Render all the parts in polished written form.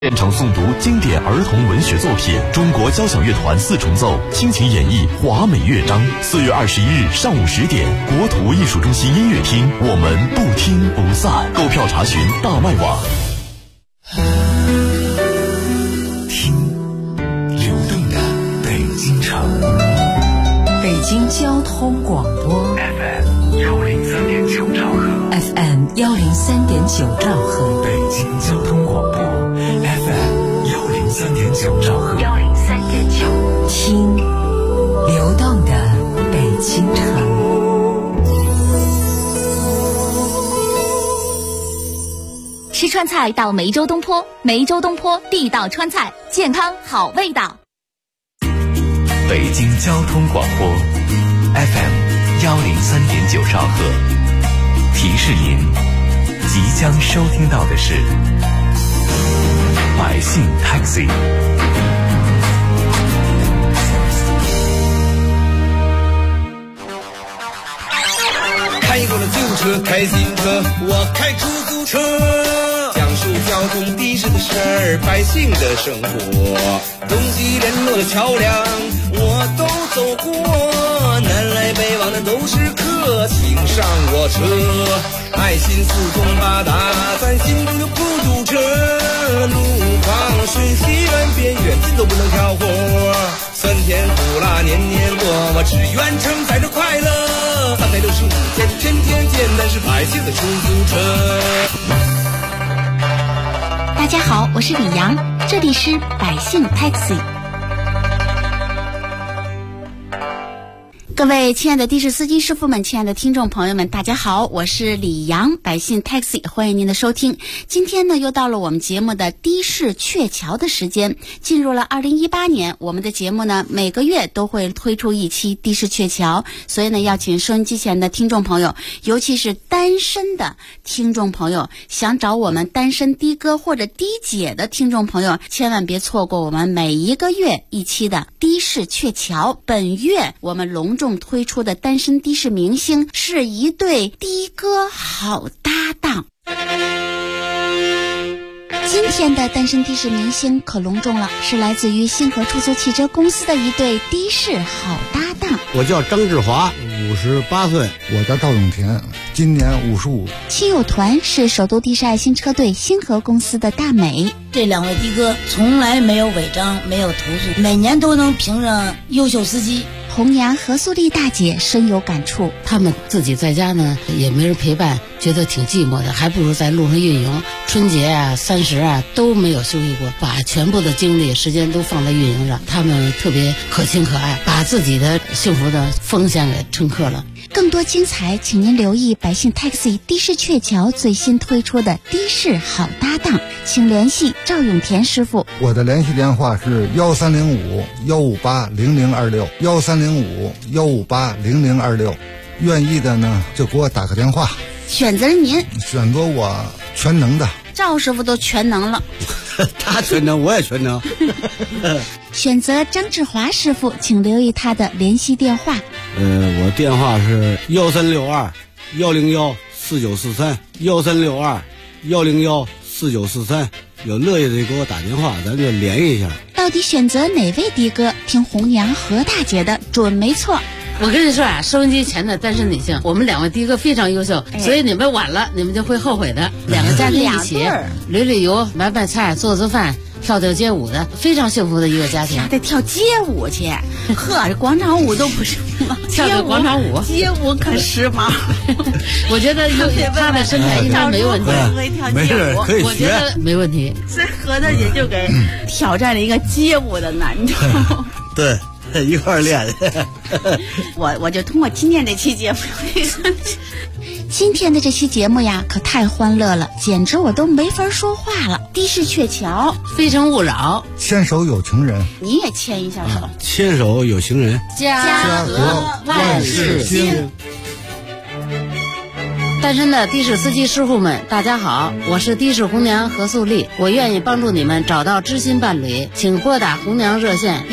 现场诵读经典儿童文学作品，中国交响乐团4重奏倾情演绎华美乐章。4月21日上午10点，国土艺术中心音乐厅，我们不听不散。购票查询大麦网。 听流动的北京城， 北京交通广播 FM 103.9兆赫 FM 103.9兆赫， 北京交通广播 FM 103.9兆赫 103.9，听流动的北京城。 吃川菜到梅州东坡，梅州东坡地道川菜，健康好味道。 北京交通广播 FM 103.9兆赫，提示您即将收听到的是百姓 Taxi。 开过了救护车，开自行车，我开出租车，讲述交通的士的事儿，百姓的生活，东西联络的桥梁我都走过，南来北往的都是客，请上我车，爱心四通八达，咱心中就不堵车，路况瞬息万变，远近都不能挑活，酸甜苦辣年年过，我只愿承载着快乐，365天天天见，但是百姓的出租车。 大家好，我是李阳，这里是百姓 Taxi。各位亲爱的的士司机师傅们，亲爱的听众朋友们，大家好，我是李阳，百姓 Taxi， 欢迎您的收听。今天呢，又到了我们节目的的士鹊桥的时间。进入了2018年，我们的节目呢，每个月都会推出一期的士鹊桥，所以呢，要请收音机前的听众朋友，尤其是单身的听众朋友，想找我们单身的哥或者的姐的听众朋友，千万别错过我们每一个月一期的的士鹊桥。本月我们隆重推出的单身的士明星是一对的哥好搭档。今天的单身的士明星可隆重了，是来自于星河出租汽车公司的一对的士好搭档。 我叫张志华，58岁。 我叫赵永田，今年55。 亲友团是首都的士爱心车队星河公司的大美。 这两位的哥从来没有违章，没有投诉，每年都能评上优秀司机。 红娘何素丽大姐深有感触， 他们自己在家呢也没人陪伴，觉得挺寂寞的，还不如在路上运营。春节啊、30啊都没有休息过，把全部的精力时间都放在运营上。他们特别可亲可爱，把自己的幸福的奉献给乘客了。 更多精彩，请您留意百姓 Taxi 的士鹊桥最新推出的的士好搭档，请联系赵永田师傅。 我的联系电话是1305-158-0026，1305-158-0026，愿意的呢就给我打个电话。 选择您， 选择我全能的。 赵师傅都全能了。 他全能，我也全能。 选择张志华师傅，请留意他的联系电话。 我电话是1362-101-4943，1362-101-4943，有乐意的给我打电话，咱就联系一下。 到底选择哪位的哥？听红娘何大姐的准没错。 我跟你说啊，收音机前的单身女性，我们两位的哥非常优秀，所以你们晚了，你们就会后悔的。两个家庭一起旅游、买菜、做饭、跳街舞的，非常幸福的一个家庭。 还得跳街舞去，呵，这广场舞都不是吗？ 跳个广场舞， 街舞可时髦。 我觉得他的身材应该没问题， 没事可以学， 我觉得没问题。 所以何大姐就给挑战了一个街舞的难度。 对。一块练。 我就通过今天这期节目今天的这期节目呀可太欢乐了，简直我都没法说话了。的士鹊桥， 非诚勿扰， 牵手有情人， 你也牵一下手。 牵手有情人， 家和万事兴。单身的的士司机师傅们，大家好，我是的士红娘何素丽，我愿意帮助你们找到知心伴侣，请拨打红娘热线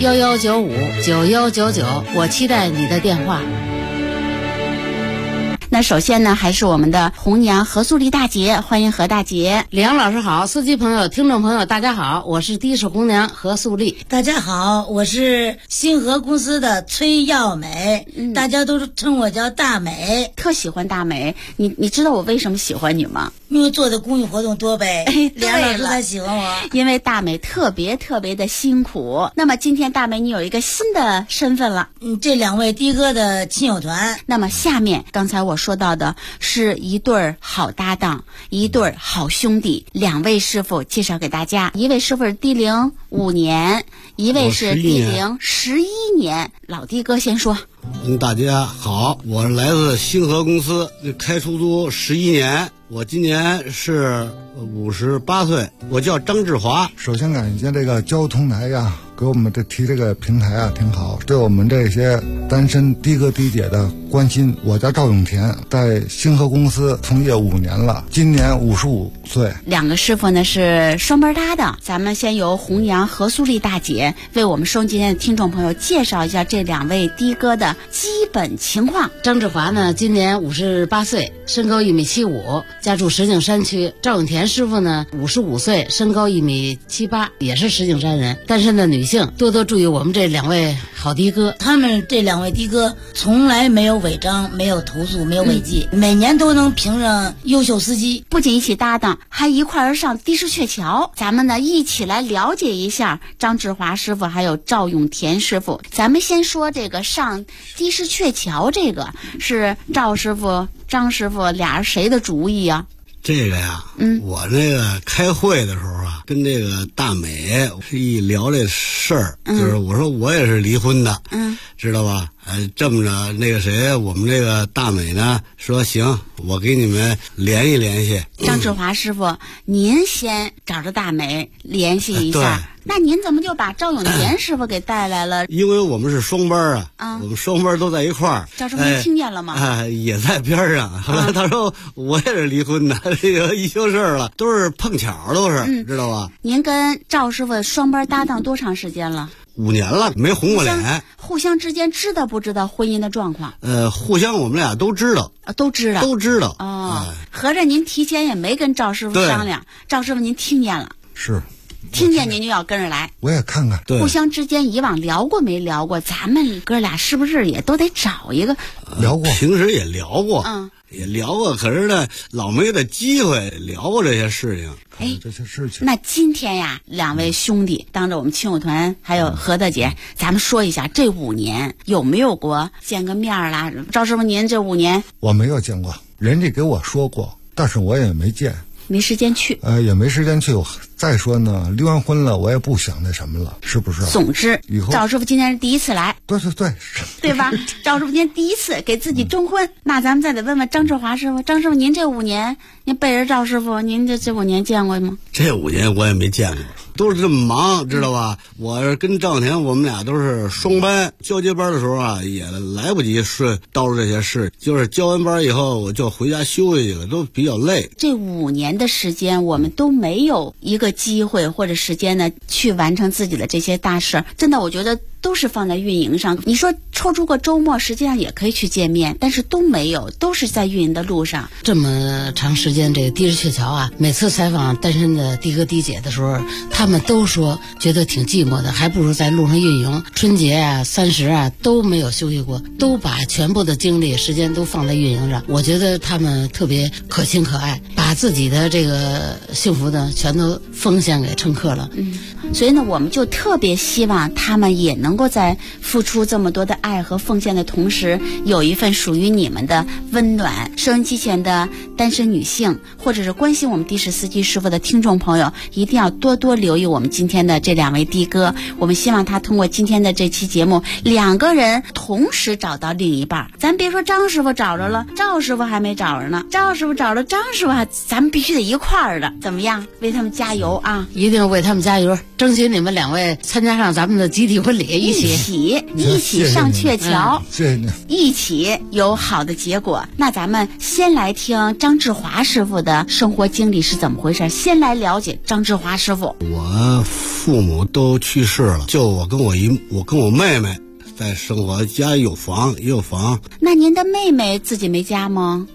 156-1195-9199，156-1195-9199，我期待你的电话。 那首先呢，还是我们的红娘何素丽大姐，欢迎何大姐。 李阳老师好，司机朋友、听众朋友大家好，我是的士红娘何素丽。 大家好，我是星河公司的崔耀美，大家都称我叫大美。 特喜欢大美，你知道我为什么喜欢你吗？ 因为做的公益活动多呗。 对梁老师他喜欢我， 因为大美特别的辛苦。那么今天大美你有一个新的身份了， 这两位的哥的亲友团。 那么下面刚才我说到的是一对好搭档，一对好兄弟，两位师傅介绍给大家。一位师傅是的龄5年，一位是的龄11年。老的哥先说。 大家好，我来自星河公司，开出租11年，我今年是58岁，我叫张志华。 首先感谢这个交通台呀，给我们提这个平台啊，挺好，对我们这些单身的哥的姐的关心。我叫赵永田，在星河公司从业5年了，今年55岁。 两个师傅呢是双班搭档，咱们先由红娘何素丽大姐为我们收音机前的听众朋友介绍一下这两位的哥的基本情况。 张志华呢今年58岁，身高1.75米，家住石景山区。赵永田师傅呢55岁，身高1.78米，也是石景山人，单身的女性。多多注意我们这两位好的哥， 他们这两位的哥从来没有违章，没有投诉，没有违纪，每年都能评上优秀司机。 不仅一起搭档，还一块儿上的士鹊桥。咱们呢一起来了解一下张志华师傅还有赵永田师傅。咱们先说这个上的士鹊桥，这个是赵师傅张师傅俩人谁的主意啊？ 这个呀，我那个开会的时候啊，跟这个大美一聊这事儿，就是我说我也是离婚的，知道吧？这么着，那个谁，我们这个大美呢说行，我给你们联系联系。 张志华师傅，您先找着大美联系一下。那您怎么就把赵永田师傅给带来了？ 因为我们是双班啊，我们双班都在一块儿。 赵师傅听见了吗？ 也在边上。后来他说我也是离婚的，这个一休事了，都是碰巧，都是，知道吧？ 您跟赵师傅双班搭档多长时间了 ？5年了，没红过脸。 互相之间知道不知道婚姻的状况？ 互相我们俩都知道。 都知道。 哦， 合着您提前也没跟赵师傅商量，赵师傅您听见了？ 是。 听见您就要跟着来， 我也看看。 对， 互相之间以往聊过没聊过？咱们哥俩是不是也都得找一个？ 聊过， 平时也聊过，也聊过，可是呢，老没的机会聊过这些事情。 这些事情。 那今天呀，两位兄弟当着我们亲友团还有何大姐，咱们说一下这5年有没有过见个面啦？赵师傅，您这5年我没有见过，人家给我说过，但是我也没见。 没时间去， 也没时间去。再说呢，离完婚了，我也不想那什么了，是不是？ 总之， 以后赵师傅今天是第一次来，对吧？赵师傅今天第一次给自己征婚，那咱们再得问问张志华师傅。张师傅，您这5年，您背着赵师傅，您这5年见过吗？ 这5年我也没见过，都是这么忙，知道吧？我跟赵永田，我们俩都是双班，交接班的时候啊，也来不及叨叨这些事，就是交完班以后，我就回家休息去了，都比较累。 这5年的时间，我们都没有一个机会或者时间呢，去完成自己的这些大事。真的，我觉得都是放在运营上。你说抽出个周末，实际上也可以去见面，但是都没有，都是在运营的路上。 这么长时间，这个的士鹊桥啊，每次采访单身的的哥的姐的时候，他们都说觉得挺寂寞的，还不如在路上运营。春节啊、30啊都没有休息过，都把全部的精力、时间都放在运营上。我觉得他们特别可亲可爱，把自己的这个幸福呢全都奉献给乘客了。 所以呢，我们就特别希望他们也能够在付出这么多的爱和奉献的同时，有一份属于你们的温暖。收音机前的单身女性，或者是关心我们的士司机师傅的听众朋友，一定要多多留意我们今天的这2位的哥。我们希望他通过今天的这期节目，2个人同时找到另一半。咱别说张师傅找着了，赵师傅还没找着呢，赵师傅找着，张师傅咱们必须得一块儿的，怎么样？为他们加油啊！ 一定为他们加油，争取你们2位参加上咱们的集体婚礼，一起上鹊桥，一起有好的结果。那咱们先来听张志华师傅的生活经历是怎么回事，先来了解张志华师傅。 我父母都去世了，就我跟我妹妹在生活，家里有房也有房。 那您的妹妹自己没家吗？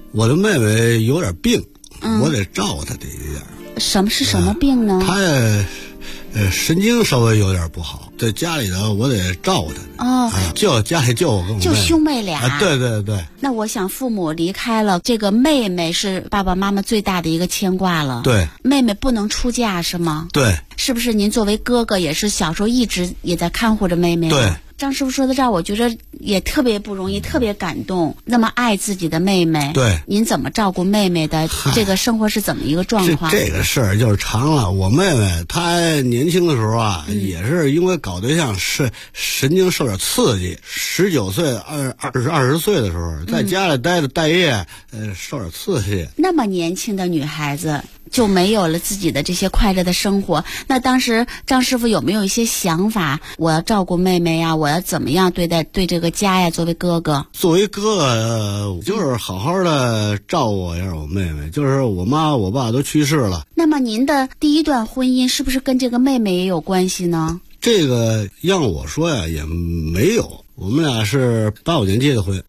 我的妹妹有点病，我得照顾她这一点。 什么病呢？ 她神经稍微有点不好，在家里头我得照顾她。 哦， 就家里就我跟我妹妹， 就兄妹俩。 对对对。 那我想父母离开了，这个妹妹是爸爸妈妈最大的一个牵挂了。 对。 妹妹不能出嫁是吗？ 对。 是不是您作为哥哥也是小时候一直也在看护着妹妹？ 对。 张师傅说到这儿，我觉得也特别不容易，特别感动。那么爱自己的妹妹， 对， 您怎么照顾妹妹的？这个生活是怎么一个状况？ 这个事儿就是长了。我妹妹她年轻的时候啊，也是因为搞对象是神经受点刺激。19岁、20岁的时候，在家里待业，受点刺激。 那么年轻的女孩子就没有了自己的这些快乐的生活。那当时张师傅有没有一些想法？我要照顾妹妹呀，我要怎么样对这个家呀？作为哥哥， 就是好好的照顾一下我妹妹。就是我妈我爸都去世了。 那么您的第一段婚姻是不是跟这个妹妹也有关系呢？ 这个让我说呀，也没有。我们俩是85年结的婚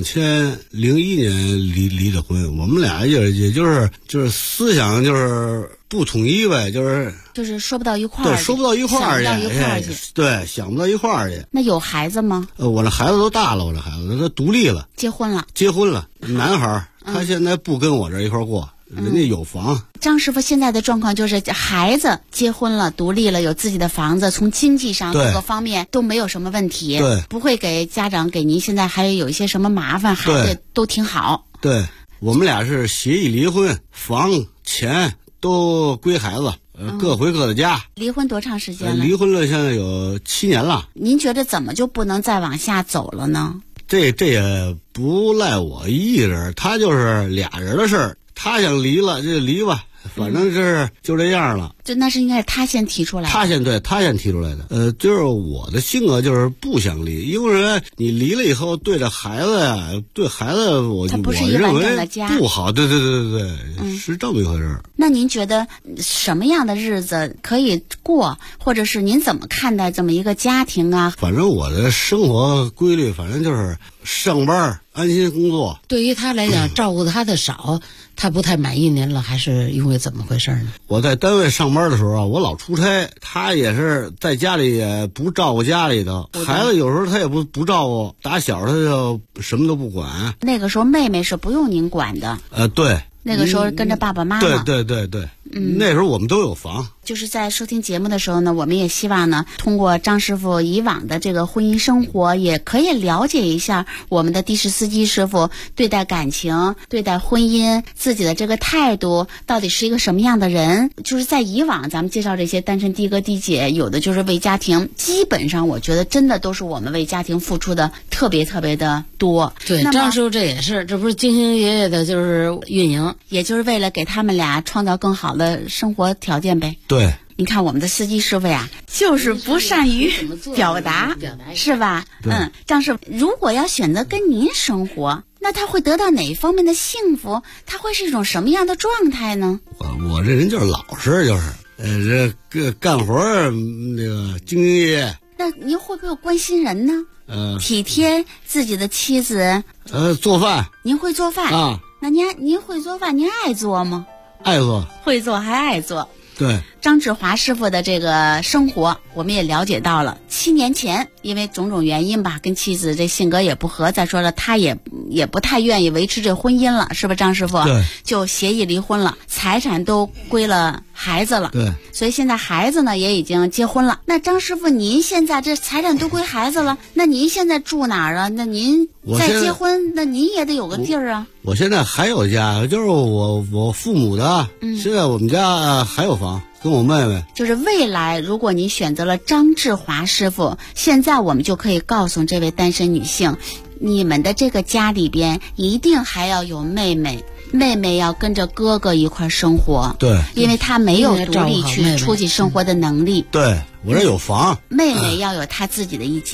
，2001年离的婚。我们俩也就是思想就是不统一呗，就是说不到一块儿， 对，说不到一块儿去，对，想不到一块儿去。 那有孩子吗？ 我这孩子都大了，我这孩子他独立了， 结婚了， 男孩，他现在不跟我这一块儿过。人家有房。 张师傅现在的状况就是孩子结婚了，独立了，有自己的房子，从经济上各个方面都没有什么问题， 对， 不会给家长给您现在还有一些什么麻烦，孩子都挺好。 对，我们俩是协议离婚，房钱都归孩子，各回各的家。 离婚多长时间了？ 离婚了现在有7年了。 您觉得怎么就不能再往下走了呢？ 这也不赖我一人，他就是俩人的事儿。他想离了就离吧，反正就这样了。 那是应该是他先提出来的。 他先提出来的。就是我的性格就是不想离，因为你离了以后对着孩子呀，对孩子我认为不好。对，是这么一回事。 那您觉得什么样的日子可以过，或者是您怎么看待这么一个家庭啊？ 反正我的生活规律，反正就是上班安心工作。 对于他来讲，照顾他的少，他不太满意您了，还是因为怎么回事呢？ 我在单位上班的时候啊，我老出差，他也是在家里也不照顾家里头，孩子有时候他也不照顾，打小他就什么都不管。 那个时候妹妹是不用您管的。 对。 那个时候跟着爸爸妈妈。 对。那时候我们都有房。 就是在收听节目的时候呢，我们也希望呢，通过张师傅以往的这个婚姻生活，也可以了解一下我们的的士司机师傅对待感情、对待婚姻自己的这个态度到底是一个什么样的人。就是在以往咱们介绍这些单身的哥的姐，有的就是为家庭，基本上我觉得真的都是我们为家庭付出的特别的多。 对，张师傅这也是，这不是兢兢业业的就是运营， 也就是为了给他们俩创造更好的生活条件呗。 对， 你看我们的司机师傅呀，就是不善于表达，是吧？张师傅，如果要选择跟您生活，那他会得到哪一方面的幸福？他会是一种什么样的状态呢？ 我这人就是老实，就是这干活那个兢兢业业。 那您会不会关心人呢？体贴自己的妻子。 做饭。 您会做饭啊？ 那您会做饭？您爱做吗？ 爱做。 会做还爱做。 对。 张志华师傅的这个生活，我们也了解到了。7年前，因为种种原因吧，跟妻子这性格也不合，再说了，他也不太愿意维持这婚姻了，是不是张师傅？ 对。 就协议离婚了，财产都归了孩子了。 对。 所以现在孩子呢也已经结婚了。那张师傅，您现在这财产都归孩子了，那您现在住哪儿啊？那您再结婚，那您也得有个地儿啊。 我现在还有家，就是我父母的。现在我们家还有房。跟我妹妹， 就是未来如果你选择了张志华师傅，现在我们就可以告诉这位单身女性，你们的这个家里边一定还要有妹妹，妹妹要跟着哥哥一块生活。 对， 因为她没有独立去出去生活的能力。 对，我这有房， 妹妹要有她自己的一间。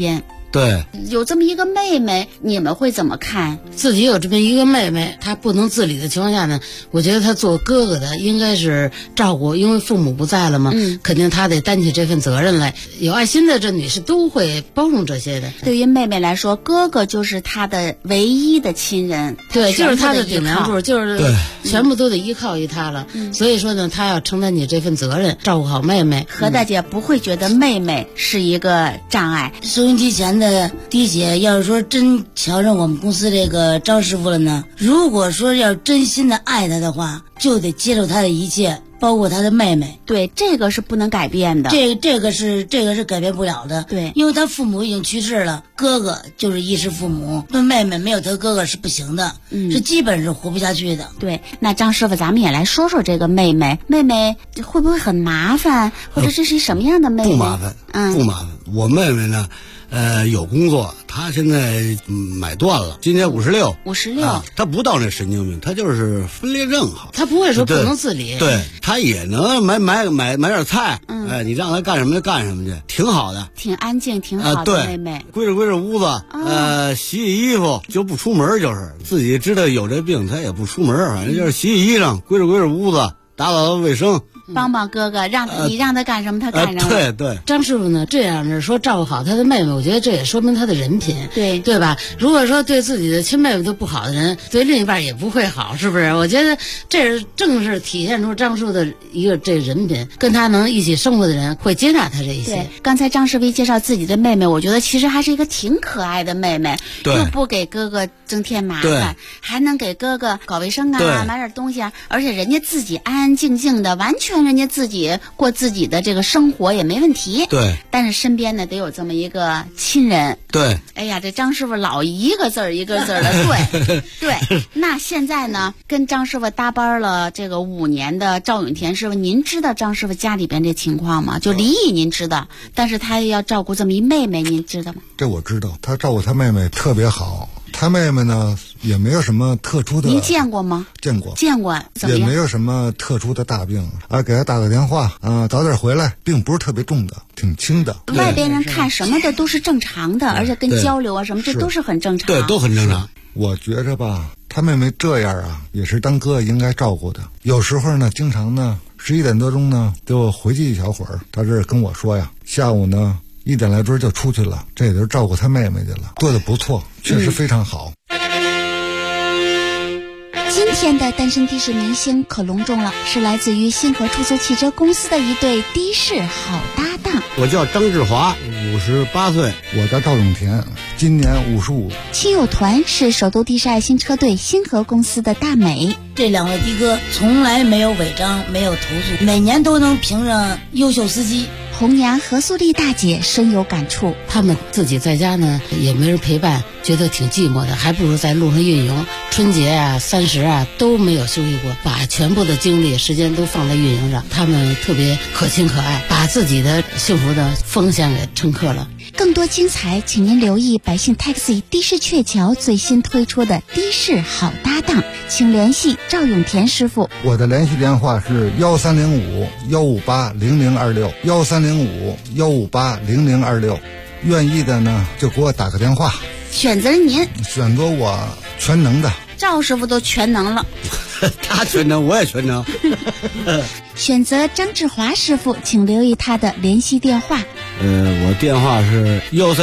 对， 有这么一个妹妹，你们会怎么看？ 自己有这么一个妹妹，她不能自理的情况下呢，我觉得她做哥哥的应该是照顾，因为父母不在了嘛，肯定她得担起这份责任来。有爱心的这女士都会包容这些的。 对于妹妹来说，哥哥就是她的唯一的亲人， 对，就是她的顶梁柱，就是全部都得依靠于她了。所以说呢，她要承担起这份责任，照顾好妹妹。 何大姐不会觉得妹妹是一个障碍。 收音机前的滴姐，要是说真瞧上我们公司这个张师傅了呢，如果说要真心的爱他的话，就得接受他的一切，包括他的妹妹。 对，这个是不能改变的。 这个是改变不了的。 对， 因为他父母已经去世了，哥哥就是衣食父母，那妹妹没有他哥哥是不行的，是基本是活不下去的。 对，那张师傅，咱们也来说说这个妹妹会不会很麻烦，或者这是什么样的妹妹？ 不麻烦，不麻烦。我妹妹呢，有工作，她现在买断了，今年56，她不到那神经病，她就是分裂症好。 她不会说不能自理， 对，她也能买点菜，你让她干什么就干什么去，挺好的， 挺安静，挺好的妹妹。 归置屋子，洗衣服就不出门，就是自己知道有这病，她也不出门，反正就是洗衣裳，归置屋子，打扫卫生。 帮哥哥，你让他干什么他干什么。 对。 张师傅呢，这样是说照顾好他的妹妹，我觉得这也说明他的人品，对吧？如果说对自己的亲妹妹都不好的人，对另一半也不会好，是不是？我觉得这正是体现出张师傅的一个这人品，跟他能一起生活的人会接纳他这一些。 对，刚才张师傅介绍自己的妹妹，我觉得其实还是一个挺可爱的妹妹，又不给哥哥增添麻烦，还能给哥哥搞卫生啊，买点东西啊，而且人家自己安安静静的，完全人家自己过自己的这个生活也没问题。 对， 但是身边呢得有这么一个亲人。 对， 哎呀，这张师傅老一个字儿一个字儿的对。那现在呢，跟张师傅搭班了这个5年的赵永田师傅，您知道张师傅家里边这情况吗？就离异您知道，但是他要照顾这么一妹妹，您知道吗？ 这我知道，他照顾他妹妹特别好。他妹妹呢也没有什么特殊的。 您见过吗？ 见过， 怎么样？ 也没有什么特殊的大病啊，给他打个电话啊，早点回来，病不是特别重的，挺轻的。 外边人看什么的都是正常的，而且跟交流啊什么，这都是很正常。 对，都很正常。 我觉着吧，他妹妹这样啊，也是当哥应该照顾的。有时候呢，经常呢11点多钟呢就回去一小会儿，他这跟我说呀，下午呢1点来钟就出去了，这也就是照顾他妹妹去了，做得不错，确实非常好。 今天的单身的士明星可隆重了，是来自于星河出租汽车公司的一对的士好搭档。 我叫张志华，58岁； 我叫赵永田，今年55。 亲友团是首都的士爱心车队星河公司的大美。 这2位的哥从来没有违章，没有投诉，每年都能评上优秀司机。 红娘何素丽大姐深有感触， 他们自己在家呢也没人陪伴，觉得挺寂寞的，还不如在路上运营。春节啊、30啊都没有休息过，把全部的精力、时间都放在运营上。他们特别可亲可爱，把自己的幸福的奉献给乘客了。 更多精彩，请您留意百姓 Taxi 的士鹊桥最新推出的的士好搭档，请联系赵永田师傅。 我的联系电话是1305-158-0026，1305-158-0026，愿意的呢就给我打个电话。 选择您， 选择我全能的。 赵师傅都全能了。 他全能，我也全能。 选择张志华师傅，请留意他的联系电话。 我电话是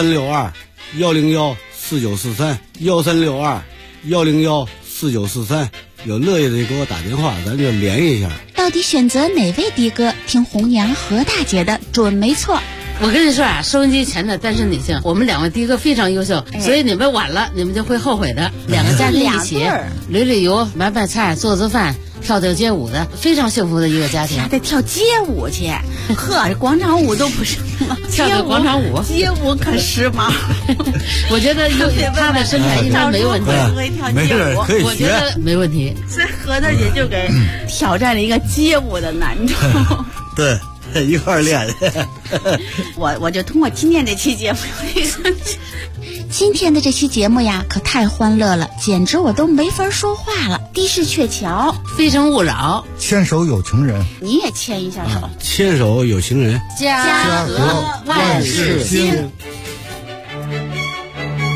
1362-103-4943，1362-101-4943，有乐意的就给我打电话，咱就联系一下。 到底选择哪位的哥？听红娘何大姐的准没错。 我跟你说啊，收音机前的单身女性，我们2位的哥非常优秀，所以你们晚了，你们就会后悔的。2个家庭一起旅游、买菜、做饭、跳街舞的，非常幸福的一个家庭。 还得跳街舞去，呵，这广场舞都不是吗？ 跳广场舞， 街舞可时髦。 我觉得他的身材应该没问题， 没事可以学， 我觉得没问题。 所以何大姐就给挑战了一个街舞的难度。 对。一块练。 我就通过今天这期节目， 今天的这期节目呀，可太欢乐了，简直我都没法说话了。的士鹊桥， 非诚勿扰， 牵手有情人， 你也牵一下手。 牵手有情人， 家和万事兴。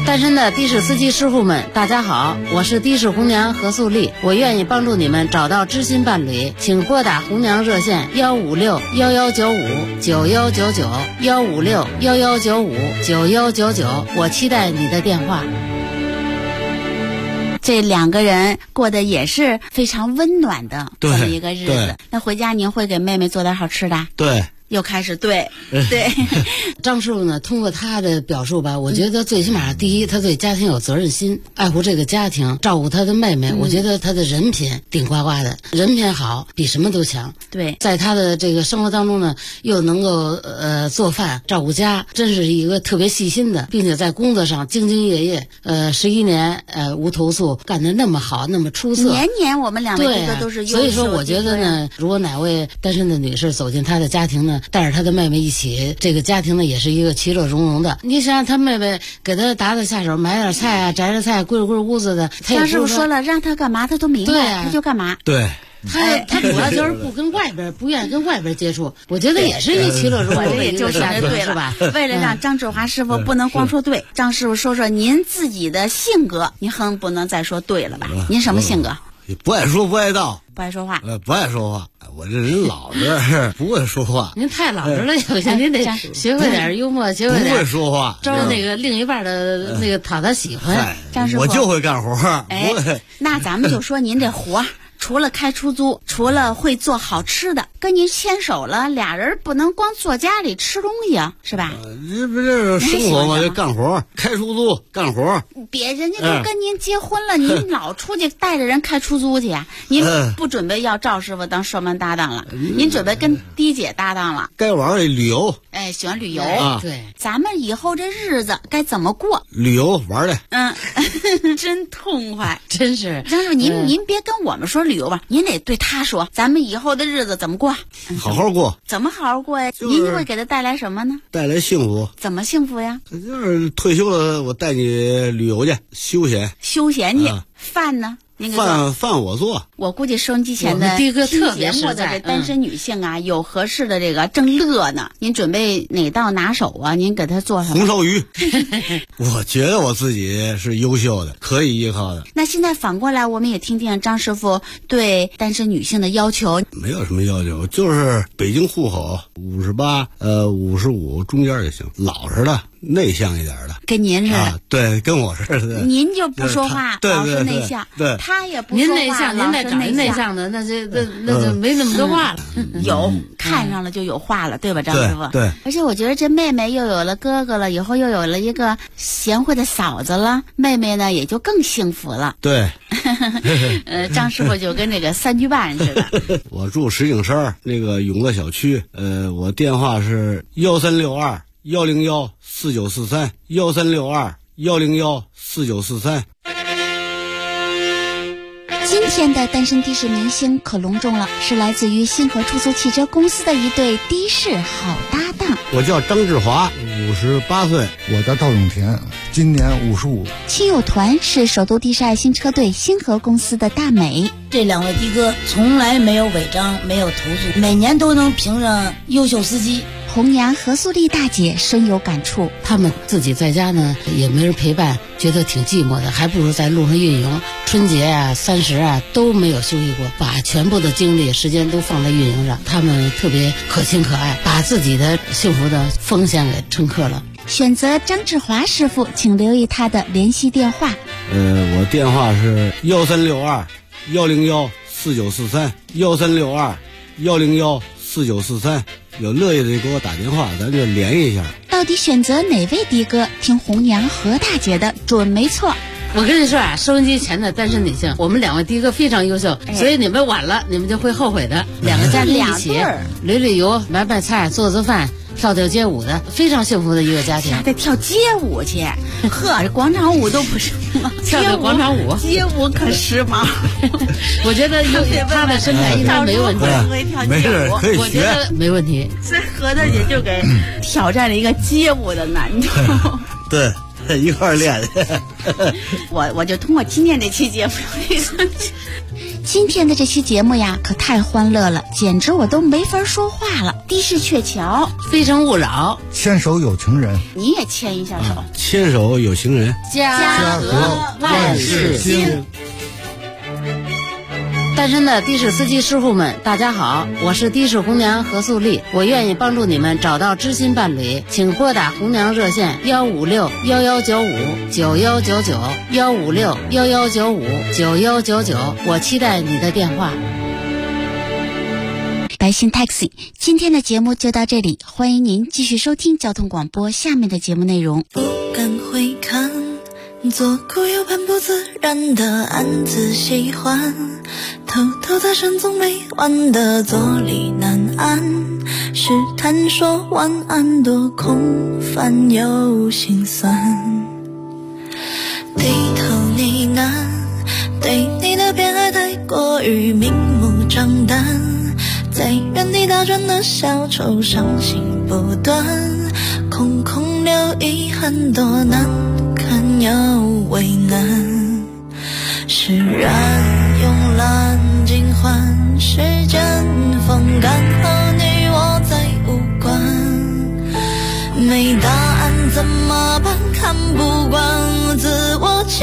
单身的的的士司机师傅们，大家好，我是的士红娘何素丽，我愿意帮助你们找到知心伴侣，请拨打红娘热线156-1195-9199，156-1195-9199，我期待你的电话。 这两个人过得也是非常温暖的这么一个日子。那回家您会给妹妹做点好吃的？ 对。 又开始对， 张师傅呢，通过他的表述吧，我觉得最起码第一，他对家庭有责任心，爱护这个家庭，照顾他的妹妹。我觉得他的人品顶呱呱的，人品好比什么都强。 对， 在他的这个生活当中呢，又能够做饭照顾家，真是一个特别细心的，并且在工作上兢兢业业，11年无投诉，干得那么好，那么出色。 年年我们两位这个都是优秀。 所以说，我觉得呢，如果哪位单身的女士走进他的家庭呢，带着他的妹妹一起，这个家庭呢也是一个其乐融融的。你想让他妹妹给他打打下手，买点菜啊，摘摘菜，归归屋子的。 张师傅说了，让他干嘛他都明白，他就干嘛。 对。 他主要就是不跟外边，不愿意跟外边接触，我觉得也是一其乐融融的一个家庭，是吧？ 为了让张志华师傅不能光说对，张师傅说说您自己的性格，您横不能再说对了吧？您什么性格？ 不爱说不爱道， 不爱说话， 不爱说话。我这人老实，不会说话。 您太老实了，也不行，您得学会点幽默，学会点不会说话， 招那个另一半的那个讨他喜欢。 张师傅， 我就会干活。 那咱们就说您这活。除了开出租，除了会做好吃的，跟您牵手了，俩人不能光坐家里吃东西啊，是吧？ 这不是生活吗？就干活，开出租，干活。 别人家都跟您结婚了，您老出去带着人开出租去啊？您不准备要赵师傅当上班搭档了，您准备跟迪姐搭档了。 该玩旅游， 喜欢旅游啊。 对， 咱们以后这日子该怎么过？ 旅游玩的， 真痛快， 真是。 张师傅，您别跟我们说旅游吧，您得对他说，咱们以后的日子怎么过？ 好好过。 怎么好好过呀？您会给他带来什么呢？ 带来幸福。 怎么幸福呀？ 就是退休了，我带你旅游去，休闲去。饭呢？ 饭我做。 我估计收音机前的听节目的这单身女性啊，有合适的这个正乐呢。您准备哪道拿手啊？您给他做什么？ 红烧鱼。我觉得我自己是优秀的，可以依靠的。 那现在反过来，我们也听听张师傅对单身女性的要求。 没有什么要求，就是北京户口58、55中间就行，老实的。内向一点的， 跟您似的， 对，跟我似的。 您就不说话，老实内向， 对， 他也不说话， 您内向，您再找人内向的，那就没那么多话了。 有看上了就有话了，对吧，张师傅？ 对。 而且我觉得这妹妹又有了哥哥了，以后又有了一个贤惠的嫂子了，妹妹呢也就更幸福了。 对。 张师傅就跟这个3居半似的。 我住石景山那个永乐小区，我电话是1362-101-4943，1362-101-4943。 今天的单身的士明星可隆重了，是来自于星河出租汽车公司的一对的士好搭档。 我叫张志华，58岁。 我叫赵永田，今年55。 亲友团是首都的士爱心车队星河公司的大美。 这两位的哥从来没有违章，没有投诉，每年都能评上优秀司机。 红娘何素丽大姐深有感触， 他们自己在家呢也没人陪伴，觉得挺寂寞的，还不如在路上运营。春节啊、30啊都没有休息过，把全部的精力、时间都放在运营上。他们特别可亲可爱，把自己的幸福的奉献给乘客了。 选择张志华师傅，请留意他的联系电话。 我电话是1362-101-4943，1362-101-4943。有乐意的就给我打电话，咱就联系一下。 到底选择哪位的哥？听红娘何大姐的准没错。 我跟你说啊，收音机前的单身女性，我们两位的哥非常优秀，所以你们晚了，你们就会后悔的。两个家庭一起旅游、买菜、做饭、跳街舞的，非常幸福的一个家庭。 还得跳街舞去，呵，这广场舞都不是吗？ 跳广场舞， 街舞可时髦。 我觉得他的身材应该没问题， 没事可以学， 我觉得没问题。 所以何大姐就给挑战了一个街舞的难度。 对。一块练。 我就通过今天这期节目， 今天的这期节目呀，可太欢乐了，简直我都没法说话了。的士鹊桥， 非诚勿扰， 牵手有情人， 你也牵一下手。 牵手有情人， 家和万事兴。单身的的士司机师傅们，大家好，我是的士红娘何素丽，我愿意帮助你们找到知心伴侣，请拨打红娘热线156-1195-9199，156-1195-9199，我期待你的电话。 白信 Taxi， 今天的节目就到这里，欢迎您继续收听交通广播下面的节目内容。 不敢回看，左顾右盼不自然的暗自喜欢，偷偷在深总没完的坐立难安，试探说晚安多空泛又心酸，低头呢喃，对你的偏爱太过于明目张胆，在原地打转的小丑伤心不断，空空留遗憾多难堪又为难，释然慵懒尽欢，时间风干和你我再无关，没答案怎么办，看不惯自我欺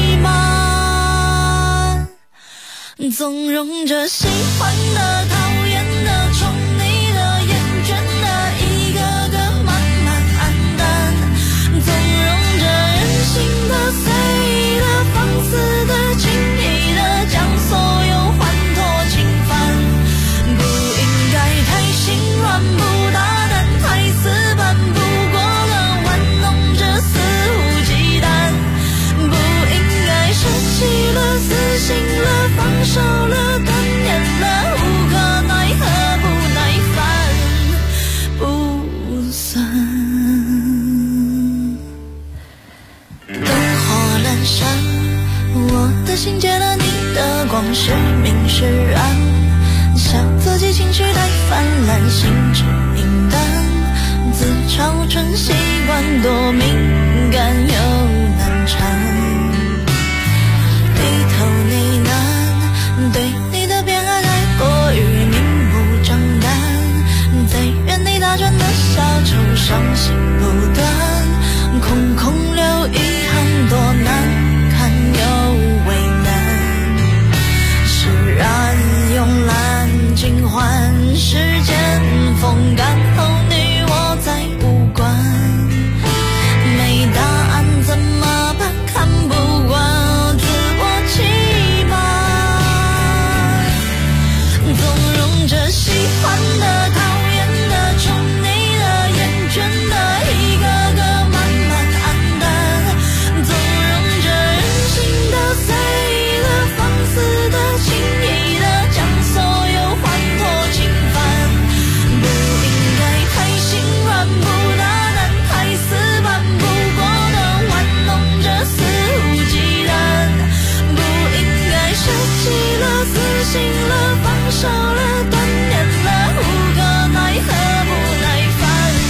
瞒，纵容着喜欢的讨厌的宠你的厌倦的一个个慢慢黯淡，纵容着任性的随意的放肆的轻易的将所有欢脱侵犯，不应该太心软不大胆太死板，不过了玩弄着肆无忌惮，不应该生气了死心了放手了断念了无可奈何不耐烦不算，灯火阑珊，我的心借了你的光，是明是暗，笑自己情绪太泛滥，心智明淡，自嘲成习惯，多敏感又难缠，低头呢喃，对你的偏爱太过于明目张胆，在原地打转的小丑伤心不断，空空留遗憾多难堪又为难，释然慵懒尽欢，时间风干后你我再无关，没答案怎么办，看不惯自我欺瞒，纵容着喜欢的讨厌的宠你的厌倦的一个个慢慢黯淡，纵容着任性的随意的放肆的轻易的将所有欢脱侵犯，不应该太心软不大胆太死板，不过的玩弄着肆无忌惮，不应该舍弃了死心了放手了断念了无可奈何不耐烦，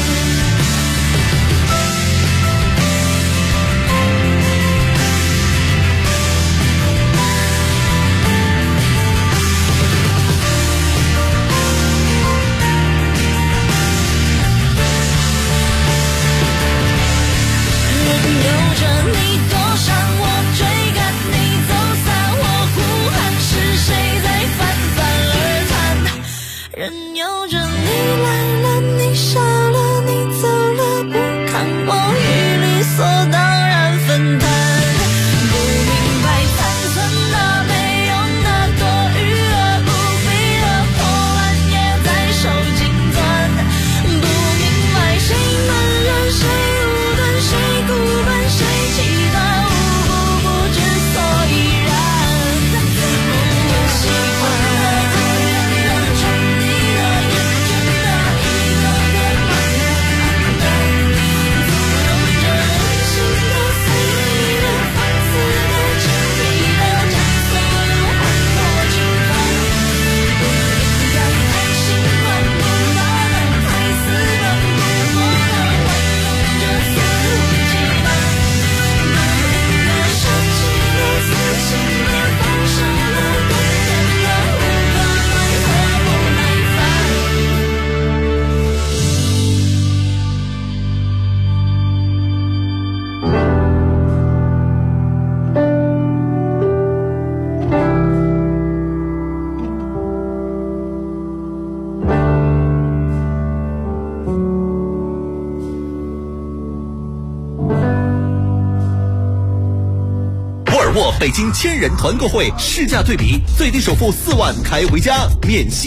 任由着你躲闪我追赶你走散，我呼喊是谁在泛泛而谈，任由着你来了你笑了你走了，不看我与理所当然分担，不明白残存的没用的多余的不必的破烂也在手紧攥，不明白谁闷热谁无端谁孤本谁期待无故不知所以然，我喜欢的讨厌的宠你的厌倦尔沃北京千人团购会，市价对比，最低首付4万开回家，免息。